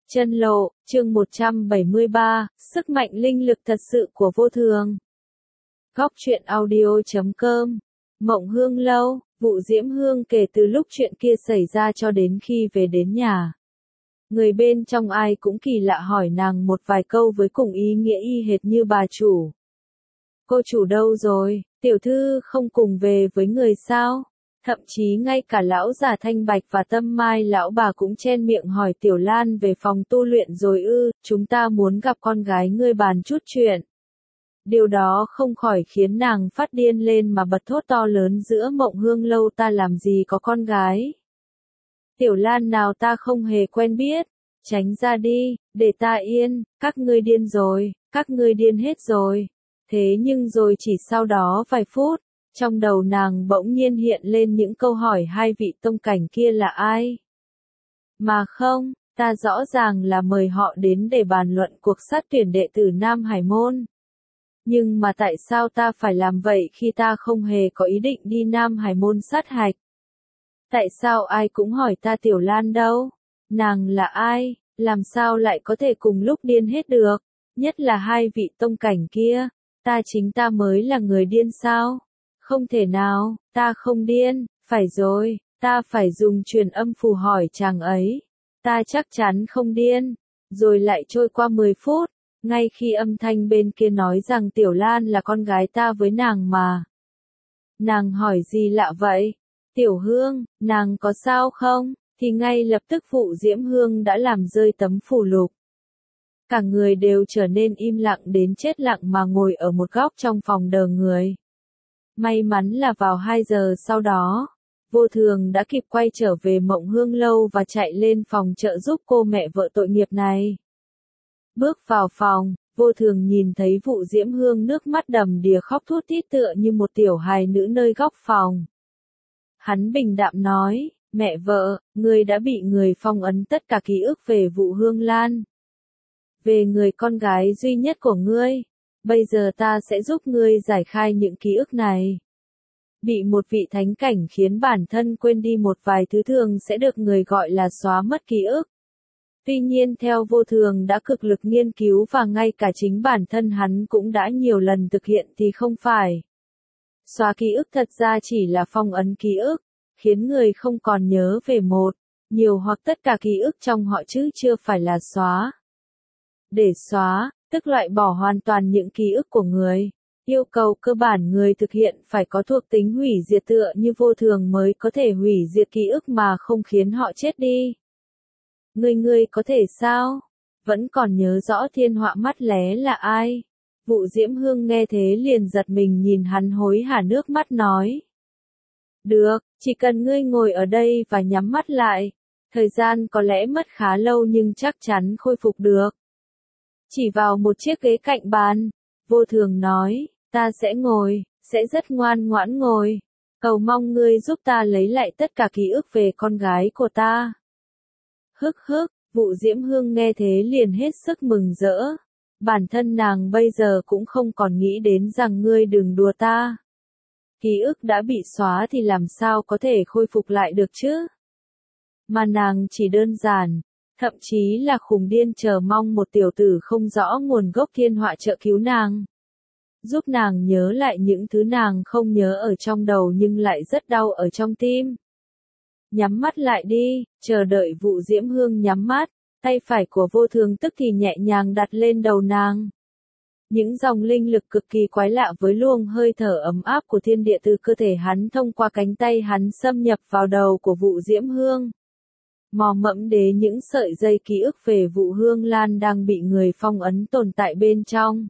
Chân lộ, chương 173, sức mạnh linh lực thật sự của vô thường. Góc truyện audio.com. Mộng Hương Lâu, Vụ Diễm Hương kể từ lúc chuyện kia xảy ra cho đến khi về đến nhà. Người bên trong ai cũng kỳ lạ hỏi nàng một vài câu với cùng ý nghĩa y hệt như bà chủ. Cô chủ đâu rồi, tiểu thư không cùng về với người sao? Thậm chí ngay cả lão già Thanh Bạch và Tâm Mai lão bà cũng chen miệng hỏi Tiểu Lan về phòng tu luyện rồi ư, chúng ta muốn gặp con gái ngươi bàn chút chuyện. Điều đó không khỏi khiến nàng phát điên lên mà bật thốt to lớn giữa Mộng Hương Lâu, ta làm gì có con gái. Tiểu Lan nào ta không hề quen biết, tránh ra đi, để ta yên, các ngươi điên rồi, các ngươi điên hết rồi. Thế nhưng rồi chỉ sau đó vài phút, trong đầu nàng bỗng nhiên hiện lên những câu hỏi hai vị tông cảnh kia là ai. Mà không, ta rõ ràng là mời họ đến để bàn luận cuộc sát tuyển đệ tử Nam Hải Môn. Nhưng mà tại sao ta phải làm vậy khi ta không hề có ý định đi Nam Hải Môn sát hạch? Tại sao ai cũng hỏi ta Tiểu Lan đâu? Nàng là ai? Làm sao lại có thể cùng lúc điên hết được? Nhất là hai vị tông cảnh kia, chính ta mới là người điên sao? Không thể nào, ta không điên, phải rồi, ta phải dùng truyền âm phù hỏi chàng ấy. Ta chắc chắn không điên. Rồi lại trôi qua 10 phút, ngay khi âm thanh bên kia nói rằng Tiểu Lan là con gái ta với nàng mà. Nàng hỏi gì lạ vậy? Tiểu Hương, nàng có sao không? Thì ngay lập tức Vụ Diễm Hương đã làm rơi tấm phù lục. Cả người đều trở nên im lặng đến chết lặng mà ngồi ở một góc trong phòng đờ người. May mắn là vào 2 giờ sau đó, Vô Thường đã kịp quay trở về Mộng Hương Lâu và chạy lên phòng trợ giúp cô mẹ vợ tội nghiệp này. Bước vào phòng, Vô Thường nhìn thấy Vụ Diễm Hương nước mắt đầm đìa khóc thút thít tựa như một tiểu hài nữ nơi góc phòng. Hắn bình đạm nói, mẹ vợ, ngươi đã bị người phong ấn tất cả ký ức về Vụ Hương Lan. Về người con gái duy nhất của ngươi. Bây giờ ta sẽ giúp ngươi giải khai những ký ức này. Bị một vị thánh cảnh khiến bản thân quên đi một vài thứ thường sẽ được người gọi là xóa mất ký ức. Tuy nhiên theo Vô Thường đã cực lực nghiên cứu và ngay cả chính bản thân hắn cũng đã nhiều lần thực hiện thì không phải. Xóa ký ức thật ra chỉ là phong ấn ký ức, khiến người không còn nhớ về một, nhiều hoặc tất cả ký ức trong họ chứ chưa phải là xóa. Để xóa, tức loại bỏ hoàn toàn những ký ức của người. Yêu cầu cơ bản người thực hiện phải có thuộc tính hủy diệt tựa như Vô Thường mới có thể hủy diệt ký ức mà không khiến họ chết đi. Ngươi có thể sao? Vẫn còn nhớ rõ thiên họa mắt lé là ai? Vụ Diễm Hương nghe thế liền giật mình nhìn hắn hối hả nước mắt nói. Được, chỉ cần ngươi ngồi ở đây và nhắm mắt lại. Thời gian có lẽ mất khá lâu nhưng chắc chắn khôi phục được. Chỉ vào một chiếc ghế cạnh bàn, Vô Thường nói, ta sẽ ngồi, sẽ rất ngoan ngoãn ngồi. Cầu mong ngươi giúp ta lấy lại tất cả ký ức về con gái của ta. Hức, Vụ Diễm Hương nghe thế liền hết sức mừng rỡ. Bản thân nàng bây giờ cũng không còn nghĩ đến rằng ngươi đừng đùa ta. Ký ức đã bị xóa thì làm sao có thể khôi phục lại được chứ? Mà nàng chỉ đơn giản, thậm chí là khùng điên chờ mong một tiểu tử không rõ nguồn gốc thiên họa trợ cứu nàng. Giúp nàng nhớ lại những thứ nàng không nhớ ở trong đầu nhưng lại rất đau ở trong tim. Nhắm mắt lại đi, chờ đợi Vụ Diễm Hương nhắm mắt, tay phải của Vô Thường tức thì nhẹ nhàng đặt lên đầu nàng. Những dòng linh lực cực kỳ quái lạ với luồng hơi thở ấm áp của thiên địa từ cơ thể hắn thông qua cánh tay hắn xâm nhập vào đầu của Vụ Diễm Hương. Mò mẫm đến những sợi dây ký ức về Vụ Hương Lan đang bị người phong ấn tồn tại bên trong.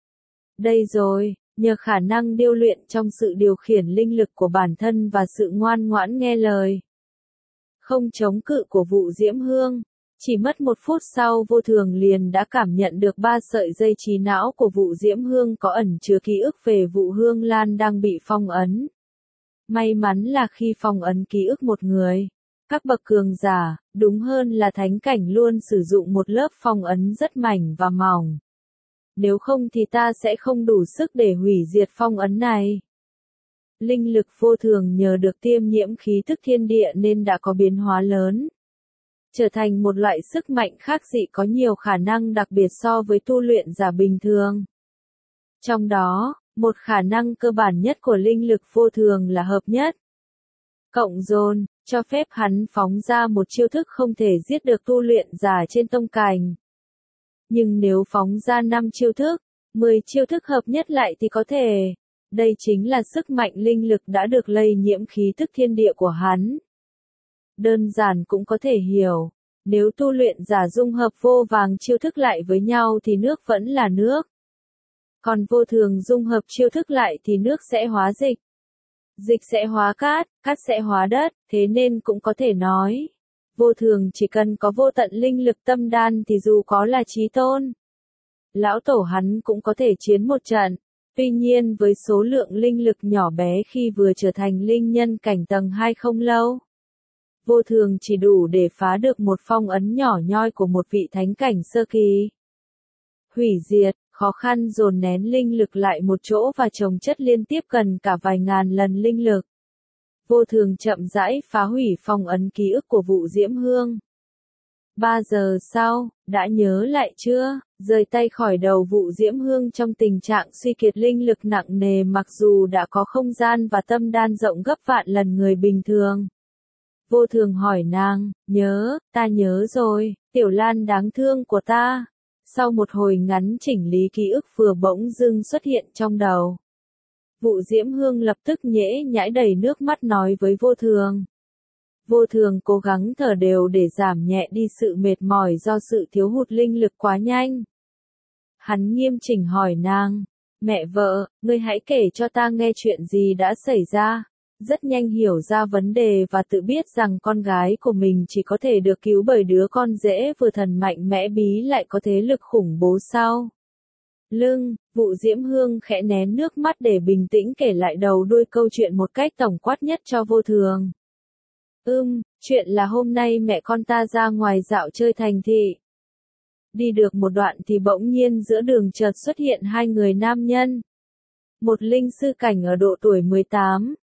Đây rồi, nhờ khả năng điêu luyện trong sự điều khiển linh lực của bản thân và sự ngoan ngoãn nghe lời. Không chống cự của Vụ Diễm Hương. Chỉ mất 1 phút sau Vô Thường liền đã cảm nhận được 3 sợi dây trí não của Vụ Diễm Hương có ẩn chứa ký ức về Vụ Hương Lan đang bị phong ấn. May mắn là khi phong ấn ký ức một người, các bậc cường giả, đúng hơn là thánh cảnh luôn sử dụng một lớp phong ấn rất mảnh và mỏng. Nếu không thì ta sẽ không đủ sức để hủy diệt phong ấn này. Linh lực Vô Thường nhờ được tiêm nhiễm khí tức thiên địa nên đã có biến hóa lớn. trở thành một loại sức mạnh khác dị có nhiều khả năng đặc biệt so với tu luyện giả bình thường. Trong đó, một khả năng cơ bản nhất của linh lực vô thường là hợp nhất. Cộng dồn, cho phép hắn phóng ra một chiêu thức không thể giết được tu luyện giả trên tông cảnh. Nhưng nếu phóng ra 5 chiêu thức, 10 chiêu thức hợp nhất lại thì có thể. Đây chính là sức mạnh linh lực đã được lây nhiễm khí tức thiên địa của hắn. Đơn giản cũng có thể hiểu, nếu tu luyện giả dung hợp vô vàng chiêu thức lại với nhau thì nước vẫn là nước. Còn vô thường dung hợp chiêu thức lại thì nước sẽ hóa dịch. Dịch sẽ hóa cát, cát sẽ hóa đất, thế nên cũng có thể nói. Vô thường chỉ cần có vô tận linh lực tâm đan thì dù có là chí tôn. Lão tổ hắn cũng có thể chiến một trận. Tuy nhiên với số lượng linh lực nhỏ bé khi vừa trở thành linh nhân cảnh tầng 2 không lâu. Vô thường chỉ đủ để phá được một phong ấn nhỏ nhoi của một vị thánh cảnh sơ kỳ. Hủy diệt, khó khăn dồn nén linh lực lại một chỗ và chồng chất liên tiếp cần cả vài ngàn lần linh lực. Vô thường chậm rãi phá hủy phong ấn ký ức của Vũ Diễm Hương. 3 giờ sau, đã nhớ lại chưa? Rời tay khỏi đầu Vũ Diễm Hương trong tình trạng suy kiệt linh lực nặng nề mặc dù đã có không gian và tâm đan rộng gấp vạn lần người bình thường. Vô thường hỏi nàng, ta nhớ rồi, Tiểu Lan đáng thương của ta. Sau một hồi ngắn chỉnh lý ký ức vừa bỗng dưng xuất hiện trong đầu. Vũ Diễm Hương lập tức nhễ nhãi đầy nước mắt nói với vô thường. Vô thường cố gắng thở đều để giảm nhẹ đi sự mệt mỏi do sự thiếu hụt linh lực quá nhanh. Hắn nghiêm chỉnh hỏi nàng, mẹ vợ, ngươi hãy kể cho ta nghe chuyện gì đã xảy ra. Rất nhanh hiểu ra vấn đề và tự biết rằng con gái của mình chỉ có thể được cứu bởi đứa con rể vừa thần mạnh mẽ bí lại có thế lực khủng bố sau lưng. Vũ Diễm Hương khẽ nén nước mắt để bình tĩnh kể lại đầu đuôi câu chuyện một cách tổng quát nhất cho vô thường. Chuyện là hôm nay mẹ con ta ra ngoài dạo chơi thành thị. Đi được một đoạn thì bỗng nhiên giữa đường chợt xuất hiện hai người nam nhân. Một linh sư cảnh ở độ tuổi 18,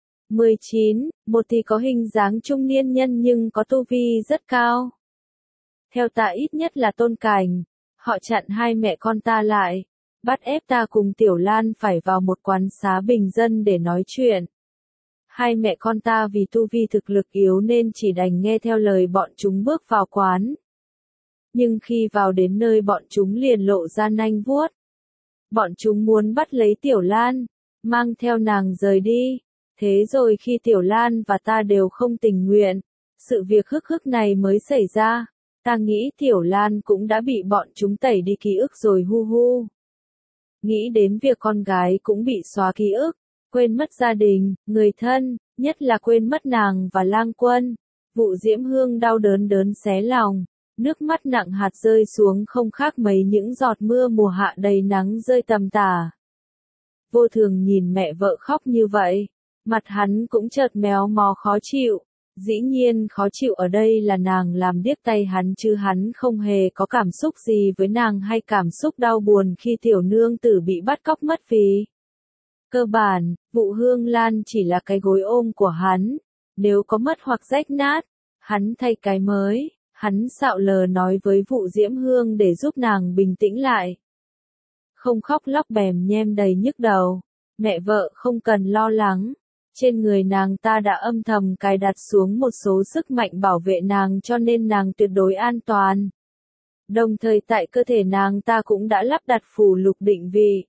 19, một thì có hình dáng trung niên nhân nhưng có tu vi rất cao. Theo ta ít nhất là tôn cảnh, họ chặn hai mẹ con ta lại, bắt ép ta cùng Tiểu Lan phải vào một quán xá bình dân để nói chuyện. Hai mẹ con ta vì tu vi thực lực yếu nên chỉ đành nghe theo lời bọn chúng bước vào quán. Nhưng khi vào đến nơi bọn chúng liền lộ ra nanh vuốt. Bọn chúng muốn bắt lấy Tiểu Lan, mang theo nàng rời đi. Thế rồi khi Tiểu Lan và ta đều không tình nguyện, sự việc hức này mới xảy ra. Ta nghĩ Tiểu Lan cũng đã bị bọn chúng tẩy đi ký ức rồi hu. Nghĩ đến việc con gái cũng bị xóa ký ức, quên mất gia đình, người thân, nhất là quên mất nàng và Lang Quân. Vũ Diễm Hương đau đớn xé lòng, nước mắt nặng hạt rơi xuống không khác mấy những giọt mưa mùa hạ đầy nắng rơi tầm tả. Vô thường nhìn mẹ vợ khóc như vậy, mặt hắn cũng chợt méo mó khó chịu. Dĩ nhiên khó chịu ở đây là nàng làm điếc tay hắn chứ hắn không hề có cảm xúc gì với nàng hay cảm xúc đau buồn khi tiểu nương tử bị bắt cóc mất vì. Cơ bản, Vũ Hương Lan chỉ là cái gối ôm của hắn, nếu có mất hoặc rách nát, hắn thay cái mới, hắn xạo lờ nói với Vũ Diễm Hương để giúp nàng bình tĩnh lại. Không khóc lóc bèm nhem đầy nhức đầu, mẹ vợ không cần lo lắng. Trên người nàng ta đã âm thầm cài đặt xuống một số sức mạnh bảo vệ nàng cho nên nàng tuyệt đối an toàn. Đồng thời tại cơ thể nàng ta cũng đã lắp đặt phù lục định vị.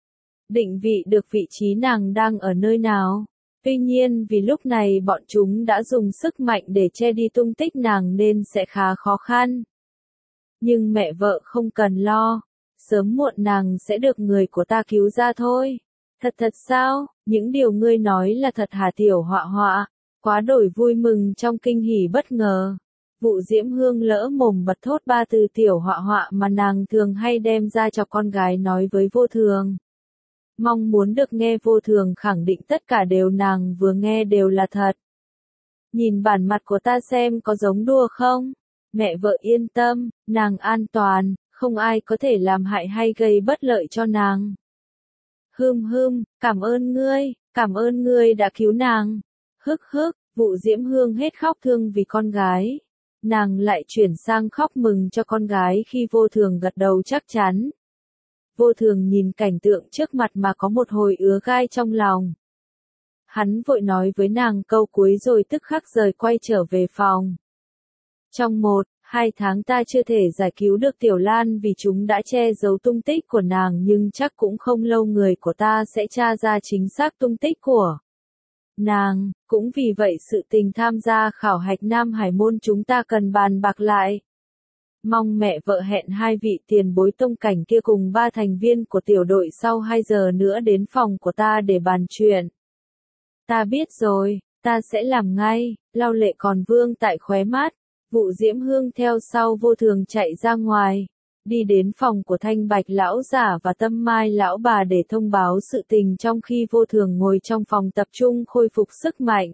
Định vị được vị trí nàng đang ở nơi nào. Tuy nhiên vì lúc này bọn chúng đã dùng sức mạnh để che đi tung tích nàng nên sẽ khá khó khăn. Nhưng mẹ vợ không cần lo. Sớm muộn nàng sẽ được người của ta cứu ra thôi. Thật sao, những điều ngươi nói là thật hả Tiểu Họa Họa? Quá đổi vui mừng trong kinh hỉ bất ngờ. Vũ Diễm Hương lỡ mồm bật thốt ba từ Tiểu Họa Họa mà nàng thường hay đem ra cho con gái nói với vô thường. Mong muốn được nghe vô thường khẳng định tất cả đều nàng vừa nghe đều là thật. Nhìn bản mặt của ta xem có giống đùa không? Mẹ vợ yên tâm, nàng an toàn, không ai có thể làm hại hay gây bất lợi cho nàng. Cảm ơn ngươi đã cứu nàng. Vũ Diễm Hương hết khóc thương vì con gái. nàng lại chuyển sang khóc mừng cho con gái khi Vô Thường gật đầu chắc chắn. Vô Thường nhìn cảnh tượng trước mặt mà có một hồi ứa gai trong lòng. Hắn vội nói với nàng câu cuối rồi tức khắc rời quay trở về phòng. Trong 1-2 tháng ta chưa thể giải cứu được Tiểu Lan vì chúng đã che giấu tung tích của nàng, nhưng chắc cũng không lâu người của ta sẽ tra ra chính xác tung tích của nàng. Cũng vì vậy sự tình tham gia khảo hạch Nam Hải môn chúng ta cần bàn bạc lại. Mong mẹ vợ hẹn 2 vị tiền bối tông cảnh kia cùng 3 thành viên của tiểu đội sau 2 giờ nữa đến phòng của ta để bàn chuyện. Ta biết rồi, ta sẽ làm ngay. Lau lệ còn vương tại khóe mắt. Vụ Diễm Hương theo sau Vô Thường chạy ra ngoài, đi đến phòng của Thanh Bạch lão giả và Tâm Mai lão bà để thông báo sự tình, trong khi Vô Thường ngồi trong phòng tập trung khôi phục sức mạnh.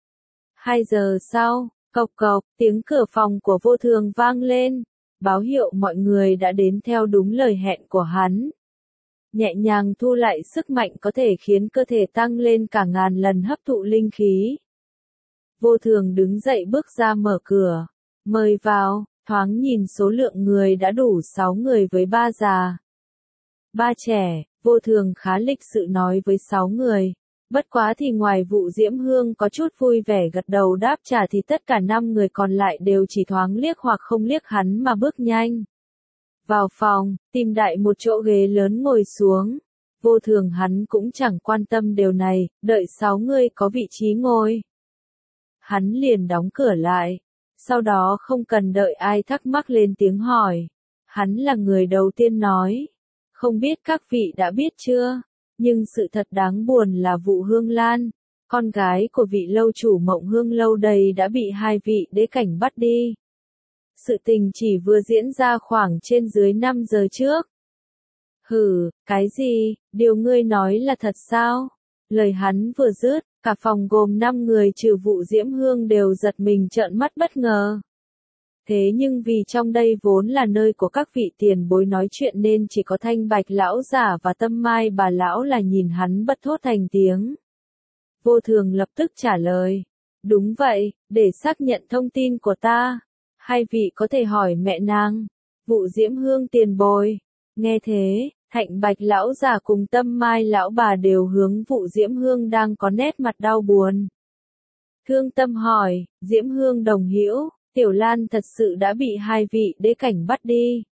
2 giờ sau, cộc cộc, tiếng cửa phòng của Vô Thường vang lên, báo hiệu mọi người đã đến theo đúng lời hẹn của hắn. Nhẹ nhàng thu lại sức mạnh có thể khiến cơ thể tăng lên cả ngàn lần hấp thụ linh khí. Vô Thường đứng dậy bước ra mở cửa. Mời vào, thoáng nhìn số lượng người đã đủ 6 người với 3 già, 3 trẻ, Vô Thường khá lịch sự nói với 6 người. Bất quá thì ngoài Vụ Diễm Hương có chút vui vẻ gật đầu đáp trả thì tất cả 5 người còn lại đều chỉ thoáng liếc hoặc không liếc hắn mà bước nhanh vào phòng, tìm đại một chỗ ghế lớn ngồi xuống. Vô Thường hắn cũng chẳng quan tâm điều này, đợi 6 người có vị trí ngồi, hắn liền đóng cửa lại. Sau đó không cần đợi ai thắc mắc lên tiếng hỏi. Hắn là người đầu tiên nói. Không biết các vị đã biết chưa? Nhưng sự thật đáng buồn là Vụ Hương Lan, con gái của vị lâu chủ Mộng Hương lâu đây đã bị 2 vị đế cảnh bắt đi. Sự tình chỉ vừa diễn ra khoảng trên dưới 5 giờ trước. Hừ, cái gì? Điều ngươi nói là thật sao? Lời hắn vừa dứt, cả phòng gồm 5 người trừ Vụ Diễm Hương đều giật mình trợn mắt bất ngờ. Thế nhưng vì trong đây vốn là nơi của các vị tiền bối nói chuyện nên chỉ có Thanh Bạch lão giả và Tâm Mai bà lão là nhìn hắn bật thốt thành tiếng. Vô Thường lập tức trả lời. Đúng vậy, để xác nhận thông tin của ta. 2 vị có thể hỏi mẹ nàng. Vụ Diễm Hương tiền bối. Nghe thế, Thanh Bạch lão giả cùng Tâm Mai lão bà đều hướng Vụ Diễm Hương đang có nét mặt đau buồn. Thương tâm hỏi, Diễm Hương đồng hữu, Tiểu Lan thật sự đã bị 2 vị đế cảnh bắt đi.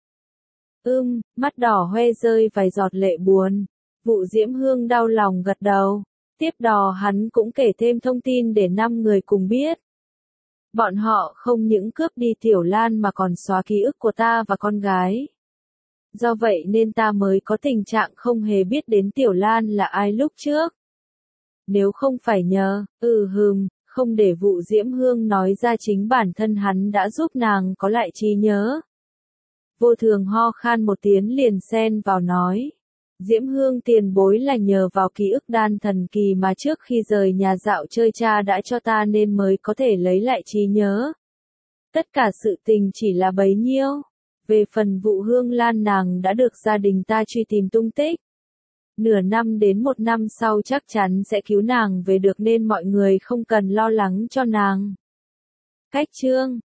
Mắt đỏ hoe rơi vài giọt lệ buồn. Vụ Diễm Hương đau lòng gật đầu. Tiếp đó hắn cũng kể thêm thông tin để 5 người cùng biết. Bọn họ không những cướp đi Tiểu Lan mà còn xóa ký ức của ta và con gái. Do vậy nên ta mới có tình trạng không hề biết đến Tiểu Lan là ai lúc trước. Nếu không phải nhờ, không để Vụ Diễm Hương nói ra chính bản thân hắn đã giúp nàng có lại trí nhớ. Vô Thường ho khan một tiếng liền xen vào nói. Diễm Hương tiền bối là nhờ vào ký ức đan thần kỳ mà trước khi rời nhà dạo chơi cha đã cho ta nên mới có thể lấy lại trí nhớ. Tất cả sự tình chỉ là bấy nhiêu. Về phần Vụ Hương Lan nàng đã được gia đình ta truy tìm tung tích. Nửa năm đến 1 năm sau chắc chắn sẽ cứu nàng về được nên mọi người không cần lo lắng cho nàng. Cách chương